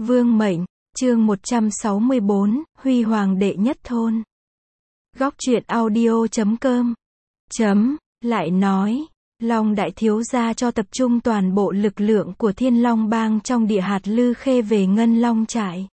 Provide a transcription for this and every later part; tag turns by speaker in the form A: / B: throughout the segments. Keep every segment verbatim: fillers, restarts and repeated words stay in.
A: Vương mệnh, chương một trăm sáu mươi bốn, Huy Hoàng đệ nhất thôn. Góc truyện audio chấm com chấm, lại nói, Long đại thiếu gia cho tập trung toàn bộ lực lượng của Thiên Long bang trong địa hạt Lư Khê về Ngân Long trại.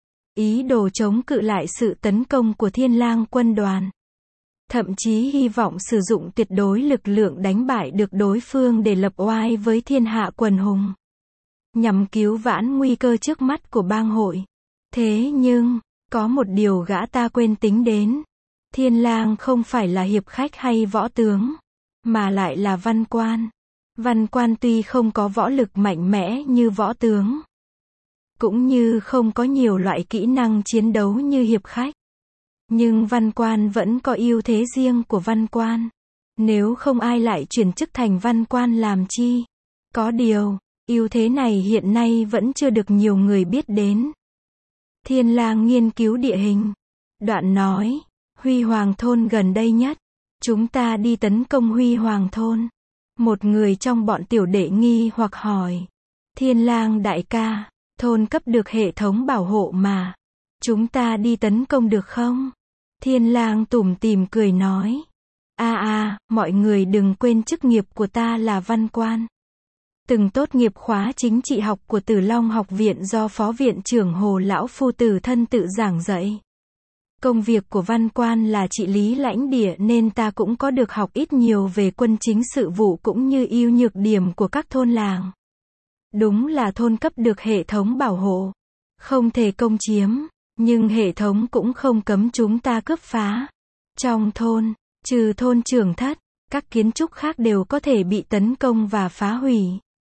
A: Ý đồ chống cự lại sự tấn công của Thiên Lang quân đoàn. Thậm chí hy vọng sử dụng tuyệt đối lực lượng đánh bại được đối phương để lập oai với thiên hạ quần hùng. Nhằm cứu vãn nguy cơ trước mắt của bang hội. Thế nhưng, có một điều gã ta quên tính đến. Thiên Lang không phải là hiệp khách hay võ tướng, mà lại là văn quan. Văn quan tuy không có võ lực mạnh mẽ như võ tướng, cũng như không có nhiều loại kỹ năng chiến đấu như hiệp khách, nhưng văn quan vẫn có ưu thế riêng của văn quan. Nếu không ai lại chuyển chức thành văn quan làm chi? Có điều, ưu thế này hiện nay vẫn chưa được nhiều người biết đến. Thiên Lang nghiên cứu địa hình. Đoạn nói, Huy Hoàng thôn gần đây nhất. Chúng ta đi tấn công Huy Hoàng thôn. Một người trong bọn tiểu đệ nghi hoặc hỏi. Thiên Lang đại ca, thôn cấp được hệ thống bảo hộ mà. Chúng ta đi tấn công được không? Thiên Lang tủm tỉm cười nói. A a, mọi người đừng quên chức nghiệp của ta là văn quan. Từng tốt nghiệp khóa chính trị học của Tử Long học viện do Phó viện trưởng Hồ Lão Phu Tử thân tự giảng dạy. Công việc của văn quan là trị lý lãnh địa nên ta cũng có được học ít nhiều về quân chính sự vụ cũng như ưu nhược điểm của các thôn làng. Đúng là thôn cấp được hệ thống bảo hộ, không thể công chiếm, nhưng hệ thống cũng không cấm chúng ta cướp phá. Trong thôn, trừ thôn trưởng thất, các kiến trúc khác đều có thể bị tấn công và phá hủy.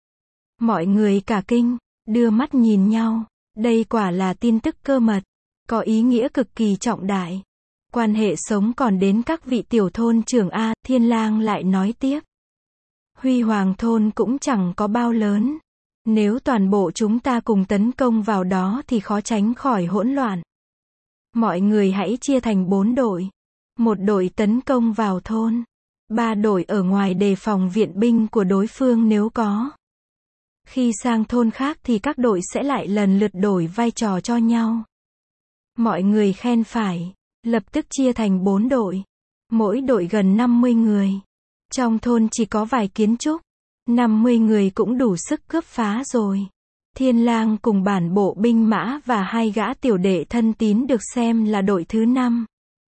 A: Mọi người cả kinh, đưa mắt nhìn nhau, đây quả là tin tức cơ mật, có ý nghĩa cực kỳ trọng đại. Quan hệ sống còn đến các vị tiểu thôn trưởng A. Thiên Lang lại nói tiếp. Huy Hoàng thôn cũng chẳng có bao lớn. Nếu toàn bộ chúng ta cùng tấn công vào đó thì khó tránh khỏi hỗn loạn. Mọi người hãy chia thành bốn đội. Một đội tấn công vào thôn. Ba đội ở ngoài đề phòng viện binh của đối phương nếu có. Khi sang thôn khác thì các đội sẽ lại lần lượt đổi vai trò cho nhau. Mọi người khen phải, lập tức chia thành bốn đội. Mỗi đội gần năm mươi người. Trong thôn chỉ có vài kiến trúc. năm mươi người cũng đủ sức cướp phá rồi. Thiên Lang cùng bản bộ binh mã và hai gã tiểu đệ thân tín được xem là đội thứ năm.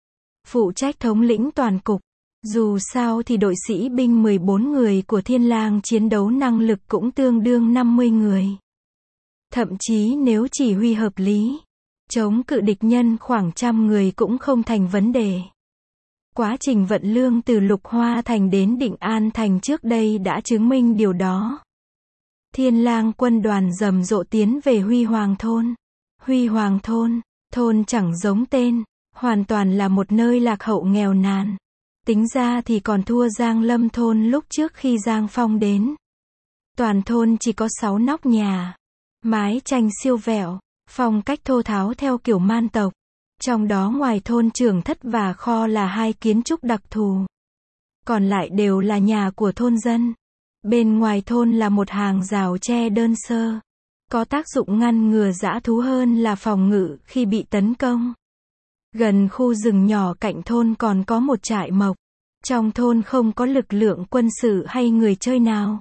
A: Phụ trách thống lĩnh toàn cục. Dù sao thì đội sĩ binh mười bốn người của Thiên Lang chiến đấu năng lực cũng tương đương năm mươi người. Thậm chí nếu chỉ huy hợp lý, chống cự địch nhân khoảng trăm người cũng không thành vấn đề. Quá trình vận lương từ Lục Hoa Thành đến Định An Thành trước đây đã chứng minh điều đó. Thiên Lang quân đoàn rầm rộ tiến về Huy Hoàng thôn. Huy Hoàng thôn, thôn chẳng giống tên, hoàn toàn là một nơi lạc hậu nghèo nàn. Tính ra thì còn thua Giang Lâm thôn lúc trước khi Giang Phong đến. Toàn thôn chỉ có sáu nóc nhà, mái tranh siêu vẹo, phong cách thô tháo theo kiểu man tộc. Trong đó ngoài thôn trưởng thất và kho là hai kiến trúc đặc thù. Còn lại đều là nhà của thôn dân. Bên ngoài thôn là một hàng rào tre đơn sơ. Có tác dụng ngăn ngừa dã thú hơn là phòng ngự khi bị tấn công. Gần khu rừng nhỏ cạnh thôn còn có một trại mộc. Trong thôn không có lực lượng quân sự hay người chơi nào.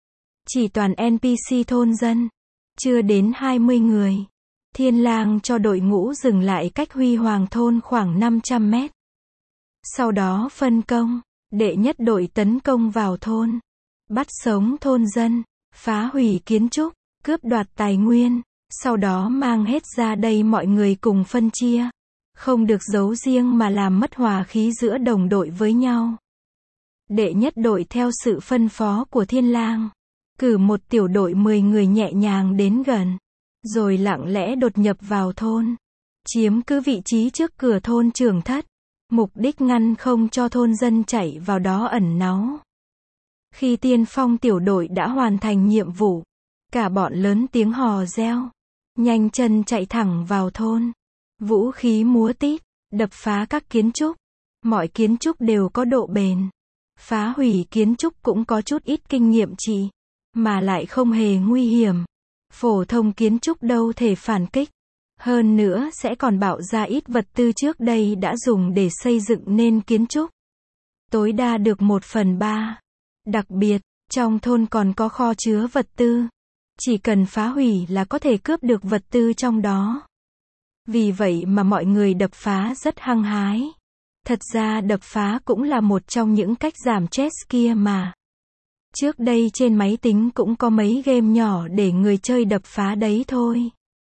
A: Chỉ toàn en pê xê thôn dân. Chưa đến hai mươi người. Thiên Lang cho đội ngũ dừng lại cách Huy Hoàng thôn khoảng năm trăm mét. Sau đó phân công, đệ nhất đội tấn công vào thôn. Bắt sống thôn dân, phá hủy kiến trúc, cướp đoạt tài nguyên. Sau đó mang hết ra đây mọi người cùng phân chia. Không được giấu riêng mà làm mất hòa khí giữa đồng đội với nhau. Đệ nhất đội theo sự phân phó của Thiên Lang. Cử một tiểu đội mười người nhẹ nhàng đến gần. Rồi lặng lẽ đột nhập vào thôn. Chiếm cứ vị trí trước cửa thôn trưởng thất. Mục đích ngăn không cho thôn dân chạy vào đó ẩn náu. Khi tiên phong tiểu đội đã hoàn thành nhiệm vụ. Cả bọn lớn tiếng hò reo. Nhanh chân chạy thẳng vào thôn. Vũ khí múa tít. Đập phá các kiến trúc. Mọi kiến trúc đều có độ bền. Phá hủy kiến trúc cũng có chút ít kinh nghiệm trị. Mà lại không hề nguy hiểm. Phổ thông kiến trúc đâu thể phản kích. Hơn nữa sẽ còn bạo ra ít vật tư trước đây đã dùng để xây dựng nên kiến trúc. Tối đa được một phần ba. Đặc biệt, trong thôn còn có kho chứa vật tư. Chỉ cần phá hủy là có thể cướp được vật tư trong đó. Vì vậy mà mọi người đập phá rất hăng hái. Thật ra đập phá cũng là một trong những cách giảm stress kia mà. Trước đây trên máy tính cũng có mấy game nhỏ để người chơi đập phá đấy thôi.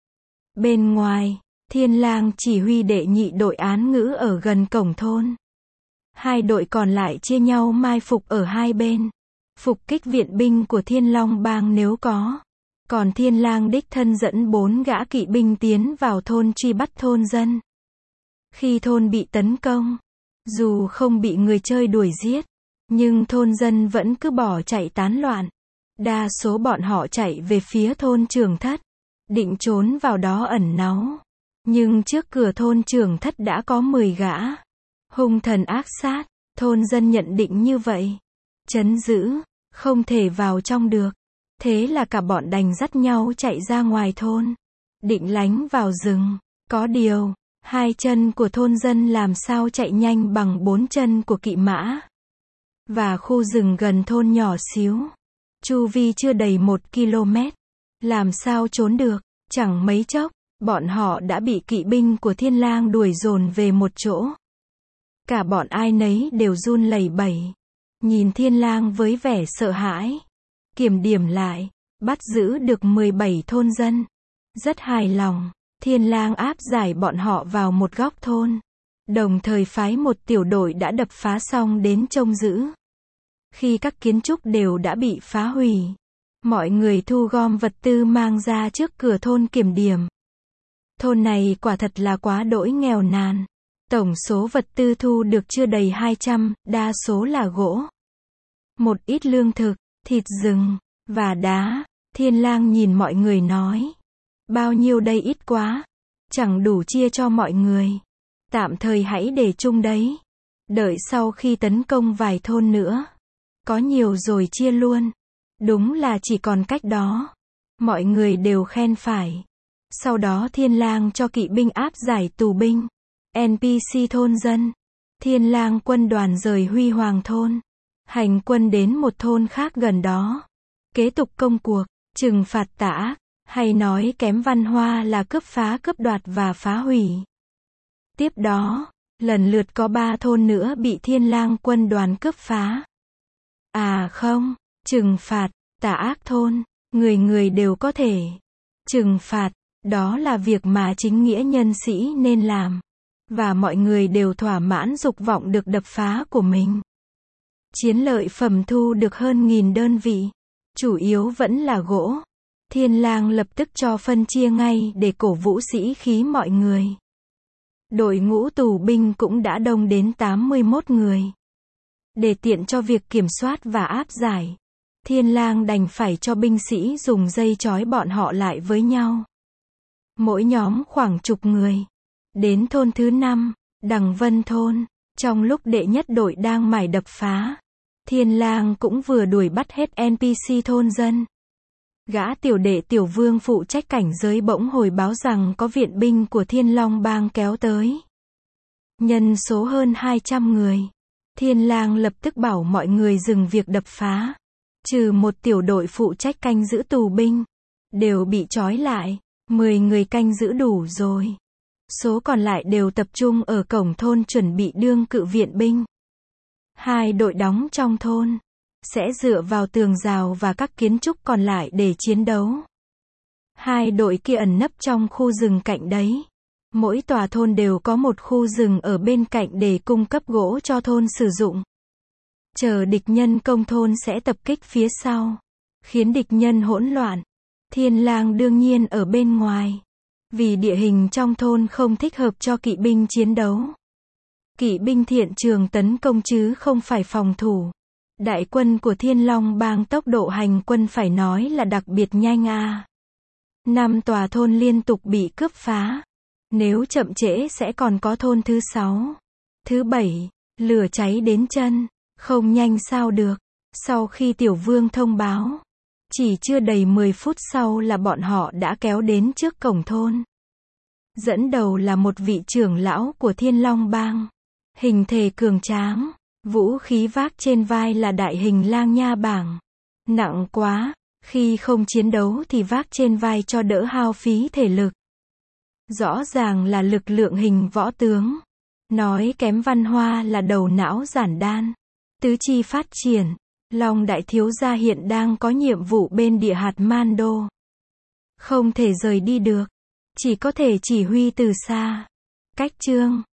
A: Bên ngoài, Thiên Lang chỉ huy đệ nhị đội án ngữ ở gần cổng thôn. Hai đội còn lại chia nhau mai phục ở hai bên. Phục kích viện binh của Thiên Long Bang nếu có. Còn Thiên Lang đích thân dẫn bốn gã kỵ binh tiến vào thôn truy bắt thôn dân. Khi thôn bị tấn công, dù không bị người chơi đuổi giết, nhưng thôn dân vẫn cứ bỏ chạy tán loạn. Đa số bọn họ chạy về phía thôn Trường Thất, định trốn vào đó ẩn náu. Nhưng trước cửa thôn Trường Thất đã có mười gã hung thần ác sát, thôn dân nhận định như vậy. Trấn giữ, không thể vào trong được. Thế là cả bọn đành dắt nhau chạy ra ngoài thôn, định lánh vào rừng. Có điều, hai chân của thôn dân làm sao chạy nhanh bằng bốn chân của kỵ mã. Và khu rừng gần thôn nhỏ xíu, chu vi chưa đầy một ki lô mét. Làm sao trốn được, chẳng mấy chốc, bọn họ đã bị kỵ binh của Thiên Lang đuổi dồn về một chỗ. Cả bọn ai nấy đều run lẩy bẩy, nhìn Thiên Lang với vẻ sợ hãi. Kiểm điểm lại, bắt giữ được mười bảy thôn dân. Rất hài lòng, Thiên Lang áp giải bọn họ vào một góc thôn. Đồng thời phái một tiểu đội đã đập phá xong đến trông giữ. Khi các kiến trúc đều đã bị phá hủy, mọi người thu gom vật tư mang ra trước cửa thôn kiểm điểm. Thôn này quả thật là quá đỗi nghèo nàn. Tổng số vật tư thu được chưa đầy hai trăm, đa số là gỗ. Một ít lương thực, thịt rừng, và đá. Thiên Lang nhìn mọi người nói. Bao nhiêu đây ít quá. Chẳng đủ chia cho mọi người. Tạm thời hãy để chung đấy. Đợi sau khi tấn công vài thôn nữa. Có nhiều rồi chia luôn. Đúng là chỉ còn cách đó. Mọi người đều khen phải. Sau đó Thiên Lang cho kỵ binh áp giải tù binh, en pê xê thôn dân. Thiên Lang quân đoàn rời Huy Hoàng thôn, hành quân đến một thôn khác gần đó. Kế tục công cuộc, trừng phạt tà ác, hay nói kém văn hoa là cướp phá cướp đoạt và phá hủy. Tiếp đó, lần lượt có ba thôn nữa bị Thiên Lang quân đoàn cướp phá. À không, trừng phạt, tà ác thôn, người người đều có thể trừng phạt, đó là việc mà chính nghĩa nhân sĩ nên làm. Và mọi người đều thỏa mãn dục vọng được đập phá của mình. Chiến lợi phẩm thu được hơn nghìn đơn vị. Chủ yếu vẫn là gỗ. Thiên Lang lập tức cho phân chia ngay để cổ vũ sĩ khí mọi người. Đội ngũ tù binh cũng đã đông đến tám mươi mốt người. Để tiện cho việc kiểm soát và áp giải, Thiên Lang đành phải cho binh sĩ dùng dây trói bọn họ lại với nhau. Mỗi nhóm khoảng chục người. Đến thôn thứ năm, Đằng Vân thôn, trong lúc đệ nhất đội đang mải đập phá, Thiên Lang cũng vừa đuổi bắt hết en pê xê thôn dân. Gã tiểu đệ Tiểu Vương phụ trách cảnh giới bỗng hồi báo rằng có viện binh của Thiên Long Bang kéo tới. Nhân số hơn hai trăm người. Thiên Lang lập tức bảo mọi người dừng việc đập phá. Trừ một tiểu đội phụ trách canh giữ tù binh, đều bị trói lại. mười người canh giữ đủ rồi. Số còn lại đều tập trung ở cổng thôn chuẩn bị đương cự viện binh. Hai đội đóng trong thôn sẽ dựa vào tường rào và các kiến trúc còn lại để chiến đấu. Hai đội kia ẩn nấp trong khu rừng cạnh đấy. Mỗi tòa thôn đều có một khu rừng ở bên cạnh để cung cấp gỗ cho thôn sử dụng. Chờ địch nhân công thôn sẽ tập kích phía sau, khiến địch nhân hỗn loạn. Thiên Lang đương nhiên ở bên ngoài, vì địa hình trong thôn không thích hợp cho kỵ binh chiến đấu. Kỵ binh thiện trường tấn công chứ không phải phòng thủ. Đại quân của Thiên Long Bang tốc độ hành quân phải nói là đặc biệt nhanh à. Năm tòa thôn liên tục bị cướp phá. Nếu chậm trễ sẽ còn có thôn thứ sáu, thứ bảy, lửa cháy đến chân, không nhanh sao được. Sau khi Tiểu Vương thông báo, Chỉ chưa đầy mười phút sau là bọn họ đã kéo đến trước cổng thôn. Dẫn đầu là một vị trưởng lão của Thiên Long Bang. Hình thể cường tráng, vũ khí vác trên vai là đại hình lang nha bảng. Nặng quá, khi không chiến đấu thì vác trên vai cho đỡ hao phí thể lực. Rõ ràng là lực lượng hình võ tướng. Nói kém văn hoa là đầu não giản đan. Tứ chi phát triển. Long đại thiếu gia hiện đang có nhiệm vụ bên địa hạt Mando. Không thể rời đi được. Chỉ có thể chỉ huy từ xa. Cách chương